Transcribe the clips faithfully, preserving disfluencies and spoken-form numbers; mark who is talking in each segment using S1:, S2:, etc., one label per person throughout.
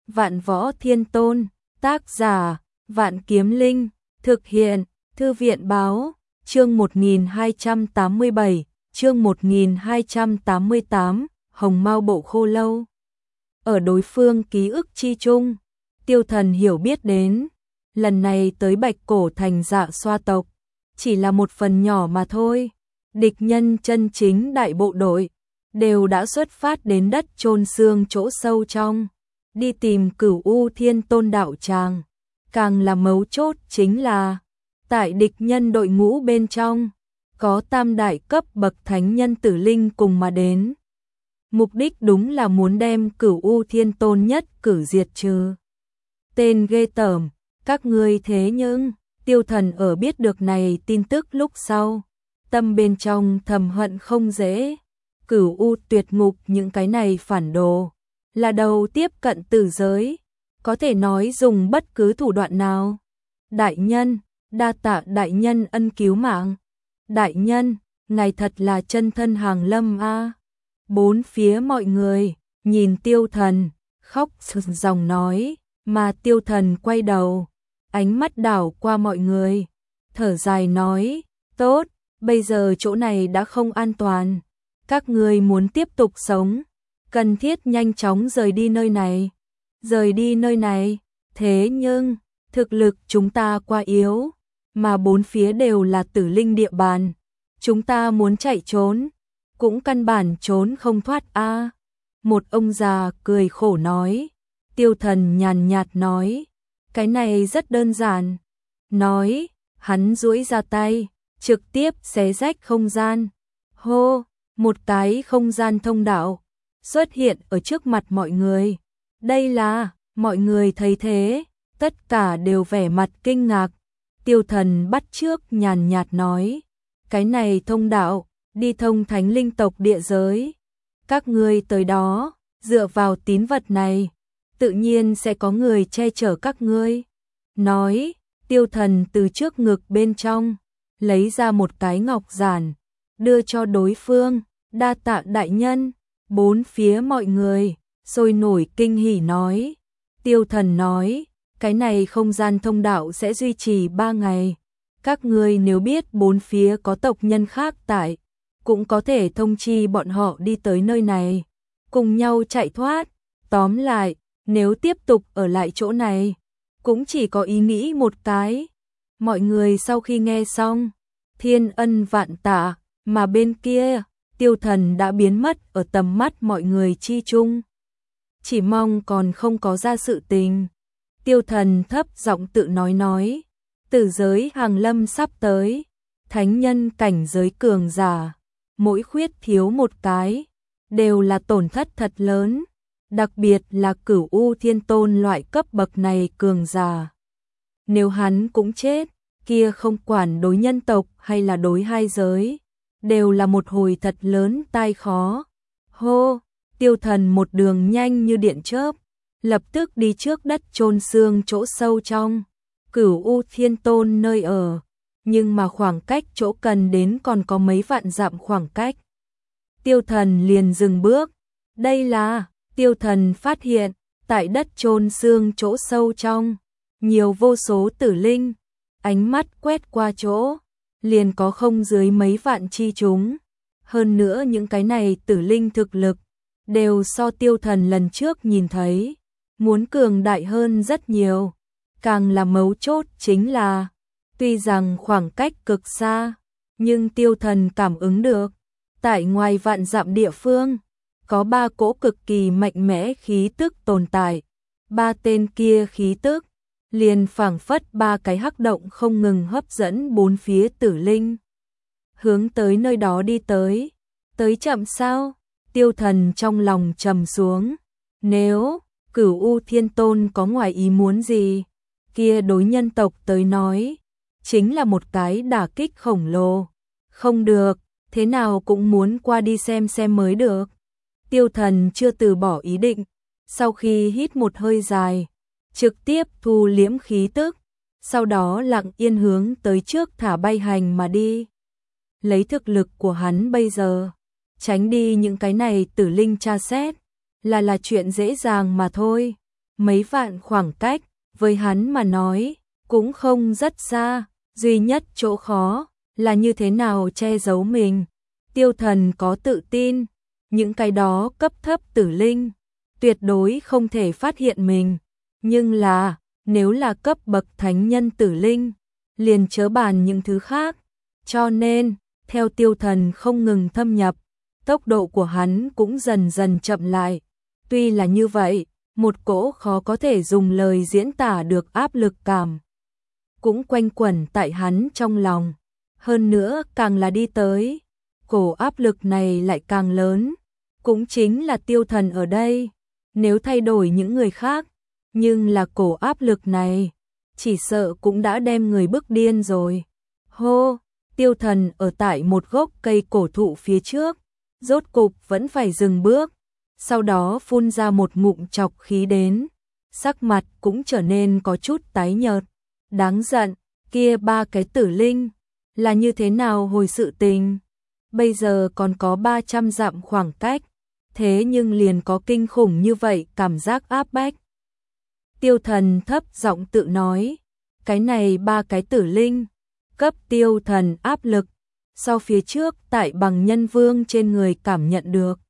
S1: Vạn Võ Thiên Tôn, tác giả, Vạn Kiếm Linh, thực hiện, Thư viện báo, chương một nghìn hai trăm tám mươi bảy, chương một nghìn hai trăm tám mươi tám, Hồng Mao Bộ Khô Lâu. Ở đối phương ký ức chi chung, Tiêu Thần hiểu biết đến, lần này tới Bạch Cổ Thành Dạ Xoa tộc, chỉ là một phần nhỏ mà thôi. Địch nhân chân chính đại bộ đội đều đã xuất phát đến đất chôn xương chỗ sâu trong, đi tìm Cửu U Thiên Tôn đạo tràng. Càng là mấu chốt chính là, tại địch nhân đội ngũ bên trong, có tam đại cấp bậc thánh nhân tử linh cùng mà đến. Mục đích đúng là muốn đem Cửu U Thiên Tôn nhất cử diệt trừ. Tên ghê tởm, các ngươi thế nhưng, Tiêu Thần ở biết được này tin tức lúc sau, tâm bên trong thầm hận không dễ. Cửu U tuyệt ngục những cái này phản đồ, là đầu tiếp cận tử giới, có thể nói dùng bất cứ thủ đoạn nào. Đại nhân, đa tạ đại nhân ân cứu mạng. Đại nhân, ngài thật là chân thân hàng lâm a. Bốn phía mọi người nhìn Tiêu Thần, khóc ròng nói, mà Tiêu Thần quay đầu, ánh mắt đảo qua mọi người, thở dài nói, tốt, bây giờ chỗ này đã không an toàn, các ngươi muốn tiếp tục sống, cần thiết nhanh chóng rời đi nơi này. Rời đi nơi này, thế nhưng, thực lực chúng ta quá yếu, mà bốn phía đều là tử linh địa bàn, chúng ta muốn chạy trốn, cũng căn bản trốn không thoát a. Một ông già cười khổ nói. Tiêu Thần nhàn nhạt nói, cái này rất đơn giản. Nói, hắn duỗi ra tay, trực tiếp xé rách không gian. Hô, một cái không gian thông đạo xuất hiện ở trước mặt mọi người. Đây là, mọi người thấy thế, tất cả đều vẻ mặt kinh ngạc. Tiêu Thần bắt trước nhàn nhạt nói, cái này thông đạo, đi thông thánh linh tộc địa giới. Các ngươi tới đó, dựa vào tín vật này, tự nhiên sẽ có người che chở các ngươi. Nói, Tiêu Thần từ trước ngực bên trong, lấy ra một cái ngọc giản, đưa cho đối phương, đa tạ đại nhân. Bốn phía mọi người sôi nổi kinh hỉ nói. Tiêu Thần nói, cái này không gian thông đạo sẽ duy trì ba ngày. Các ngươi nếu biết bốn phía có tộc nhân khác tại, cũng có thể thông chi bọn họ đi tới nơi này, cùng nhau chạy thoát. Tóm lại, nếu tiếp tục ở lại chỗ này, cũng chỉ có ý nghĩ một cái. Mọi người sau khi nghe xong, thiên ân vạn tạ, mà bên kia, Tiêu Thần đã biến mất ở tầm mắt mọi người chi chung. Chỉ mong còn không có ra sự tình. Tiêu Thần thấp giọng tự nói nói, tử giới hàng lâm sắp tới, thánh nhân cảnh giới cường giả, mỗi khuyết thiếu một cái, đều là tổn thất thật lớn, đặc biệt là Cửu U Thiên Tôn loại cấp bậc này cường giả. Nếu hắn cũng chết, kia không quản đối nhân tộc hay là đối hai giới, đều là một hồi thật lớn tai khó. Hô, Tiêu Thần một đường nhanh như điện chớp, lập tức đi trước đất chôn xương chỗ sâu trong Cửu U Thiên Tôn nơi ở, nhưng mà khoảng cách chỗ cần đến còn có mấy vạn dặm khoảng cách. Tiêu Thần liền dừng bước. Đây là, Tiêu Thần phát hiện, tại đất chôn xương chỗ sâu trong, nhiều vô số tử linh, ánh mắt quét qua chỗ, liền có không dưới mấy vạn chi chúng. Hơn nữa những cái này tử linh thực lực, đều so Tiêu Thần lần trước nhìn thấy, muốn cường đại hơn rất nhiều. Càng là mấu chốt chính là, tuy rằng khoảng cách cực xa, nhưng Tiêu Thần cảm ứng được, tại ngoài vạn dặm địa phương, có ba cỗ cực kỳ mạnh mẽ khí tức tồn tại. Ba tên kia khí tức, liền phảng phất ba cái hắc động không ngừng hấp dẫn bốn phía tử linh. Hướng tới nơi đó đi tới. Tới chậm sao? Tiêu Thần trong lòng trầm xuống. Nếu Cửu U Thiên Tôn có ngoài ý muốn gì, kia đối nhân tộc tới nói, chính là một cái đả kích khổng lồ. Không được, thế nào cũng muốn qua đi xem xem mới được. Tiêu Thần chưa từ bỏ ý định, sau khi hít một hơi dài, trực tiếp thu liễm khí tức, sau đó lặng yên hướng tới trước thả bay hành mà đi. Lấy thực lực của hắn bây giờ, tránh đi những cái này tử linh tra xét, là là chuyện dễ dàng mà thôi. mấy vạn khoảng cách, với hắn mà nói, cũng không rất xa, duy nhất chỗ khó là như thế nào che giấu mình. Tiêu Thần có tự tin, những cái đó cấp thấp tử linh, tuyệt đối không thể phát hiện mình, nhưng là, nếu là cấp bậc thánh nhân tử linh, liền chớ bàn những thứ khác, cho nên, theo Tiêu Thần không ngừng thâm nhập, tốc độ của hắn cũng dần dần chậm lại, tuy là như vậy, một cỗ khó có thể dùng lời diễn tả được áp lực cảm, cũng quanh quẩn tại hắn trong lòng, hơn nữa càng là đi tới, cổ áp lực này lại càng lớn, cũng chính là Tiêu Thần ở đây, nếu thay đổi những người khác, nhưng là cổ áp lực này, chỉ sợ cũng đã đem người bức điên rồi. Hô, Tiêu Thần ở tại một gốc cây cổ thụ phía trước, rốt cục vẫn phải dừng bước, sau đó phun ra một ngụm trọc khí đến, sắc mặt cũng trở nên có chút tái nhợt. Đáng giận, kia ba cái tử linh, là như thế nào hồi sự tình? Bây giờ còn có ba trăm dặm khoảng cách, thế nhưng liền có kinh khủng như vậy cảm giác áp bách. Tiêu Thần thấp giọng tự nói, cái này ba cái tử linh, cấp Tiêu Thần áp lực, so phía trước tại bằng nhân vương trên người cảm nhận được.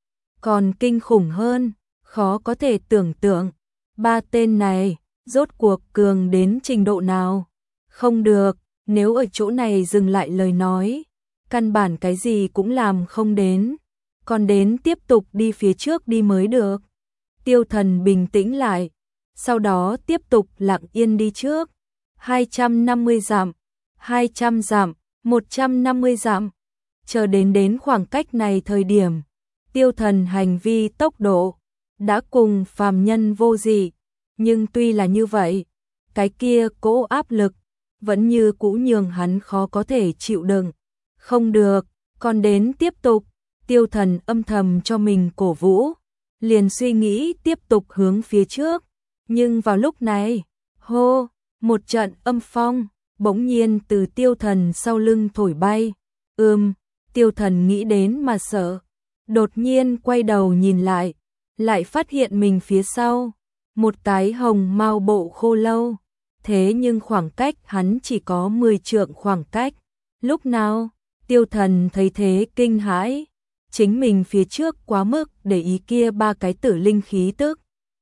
S1: Còn kinh khủng hơn, khó có thể tưởng tượng, ba tên này, rốt cuộc cường đến trình độ nào? Không được, nếu ở chỗ này dừng lại lời nói, căn bản cái gì cũng làm không đến, còn đến tiếp tục đi phía trước đi mới được. Tiêu Thần bình tĩnh lại, sau đó tiếp tục lặng yên đi trước, hai trăm năm mươi dặm, hai trăm dặm, một trăm năm mươi dặm, chờ đến đến khoảng cách này thời điểm, Tiêu Thần hành vi tốc độ, đã cùng phàm nhân vô dị, nhưng tuy là như vậy, cái kia cỗ áp lực, vẫn như cũ nhường hắn khó có thể chịu đựng. Không được, còn đến tiếp tục, Tiêu Thần âm thầm cho mình cổ vũ, liền suy nghĩ tiếp tục hướng phía trước, nhưng vào lúc này, hô, một trận âm phong, bỗng nhiên từ Tiêu Thần sau lưng thổi bay, ưm, Tiêu Thần nghĩ đến mà sợ, đột nhiên quay đầu nhìn lại, lại phát hiện mình phía sau, một cái hồng mao bộ khô lâu, thế nhưng khoảng cách hắn chỉ có mười trượng khoảng cách, lúc nào, Tiêu Thần thấy thế kinh hãi, chính mình phía trước quá mức để ý kia ba cái tử linh khí tức.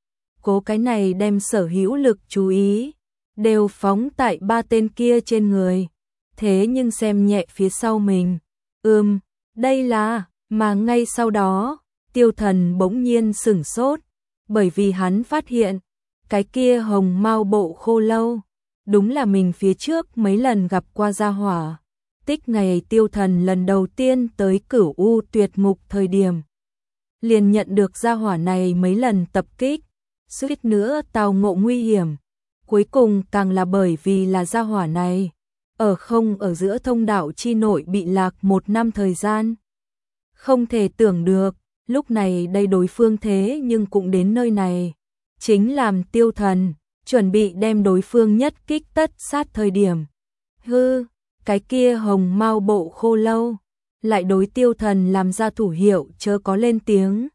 S1: Cố cái này đem sở hữu lực chú ý, đều phóng tại ba tên kia trên người, thế nhưng xem nhẹ phía sau mình, ừm, đây là, mà ngay sau đó, Tiêu Thần bỗng nhiên sửng sốt, bởi vì hắn phát hiện, cái kia hồng mao bộ khô lâu, đúng là mình phía trước mấy lần gặp qua gia hỏa. Tích ngày Tiêu Thần lần đầu tiên tới Cửu U Tuyệt Ngục thời điểm, liền nhận được gia hỏa này mấy lần tập kích, suýt nữa tao ngộ nguy hiểm, cuối cùng càng là bởi vì là gia hỏa này, ở không ở giữa thông đạo chi nội bị lạc một năm thời gian. Không thể tưởng được, lúc này đây đối phương thế nhưng cũng đến nơi này, chính làm Tiêu Thần, chuẩn bị đem đối phương nhất kích tất sát thời điểm. Hư, cái kia hồng mao bộ khô lâu, lại đối Tiêu Thần làm ra thủ hiệu chớ có lên tiếng.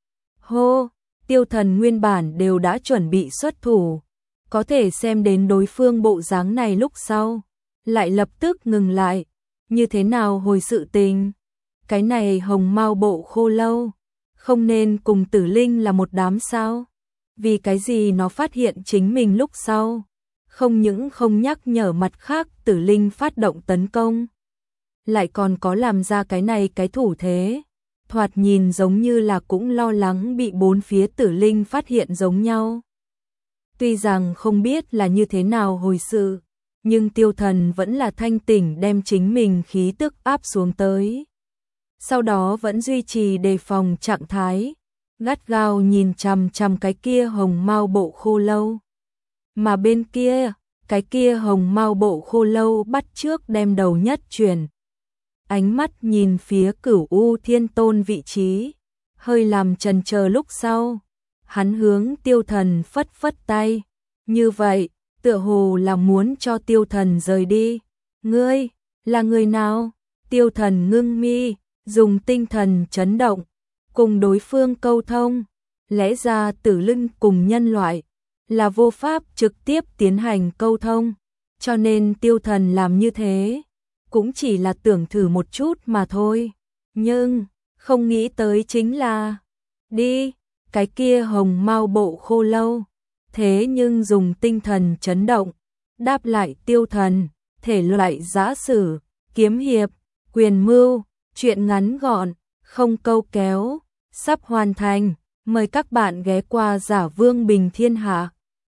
S1: Hô, Tiêu Thần nguyên bản đều đã chuẩn bị xuất thủ, có thể xem đến đối phương bộ dáng này lúc sau, lại lập tức ngừng lại, như thế nào hồi sự tình? Cái này hồng mao bộ khô lâu, không nên cùng tử linh là một đám sao? Vì cái gì nó phát hiện chính mình lúc sau? Không những không nhắc nhở mặt khác tử linh phát động tấn công, lại còn có làm ra cái này cái thủ thế, thoạt nhìn giống như là cũng lo lắng bị bốn phía tử linh phát hiện giống nhau. Tuy rằng không biết là như thế nào hồi sự, nhưng Tiêu Thần vẫn là thanh tỉnh đem chính mình khí tức áp xuống tới. Sau đó vẫn duy trì đề phòng trạng thái, gắt gao nhìn chằm chằm cái kia hồng mao bộ khô lâu. Mà bên kia, cái kia hồng mao bộ khô lâu bắt trước đem đầu nhất chuyển. Ánh mắt nhìn phía Cửu U Thiên Tôn vị trí, hơi làm chần chờ lúc sau. Hắn hướng Tiêu Thần phất phất tay, như vậy, tựa hồ là muốn cho Tiêu Thần rời đi. Ngươi, là người nào? Tiêu Thần ngưng mi, dùng tinh thần chấn động, cùng đối phương câu thông. Lẽ ra tử linh cùng nhân loại, là vô pháp trực tiếp tiến hành câu thông, cho nên Tiêu Thần làm như thế, cũng chỉ là tưởng thử một chút mà thôi. Nhưng, không nghĩ tới chính là, đi, cái kia hồng mao bộ khô lâu, thế nhưng dùng tinh thần chấn động, đáp lại Tiêu Thần, thể loại giã sử, kiếm hiệp, quyền mưu, truyện ngắn gọn, không câu kéo, sắp hoàn thành, mời các bạn ghé qua Giả Vương Bình Thiên Hạ.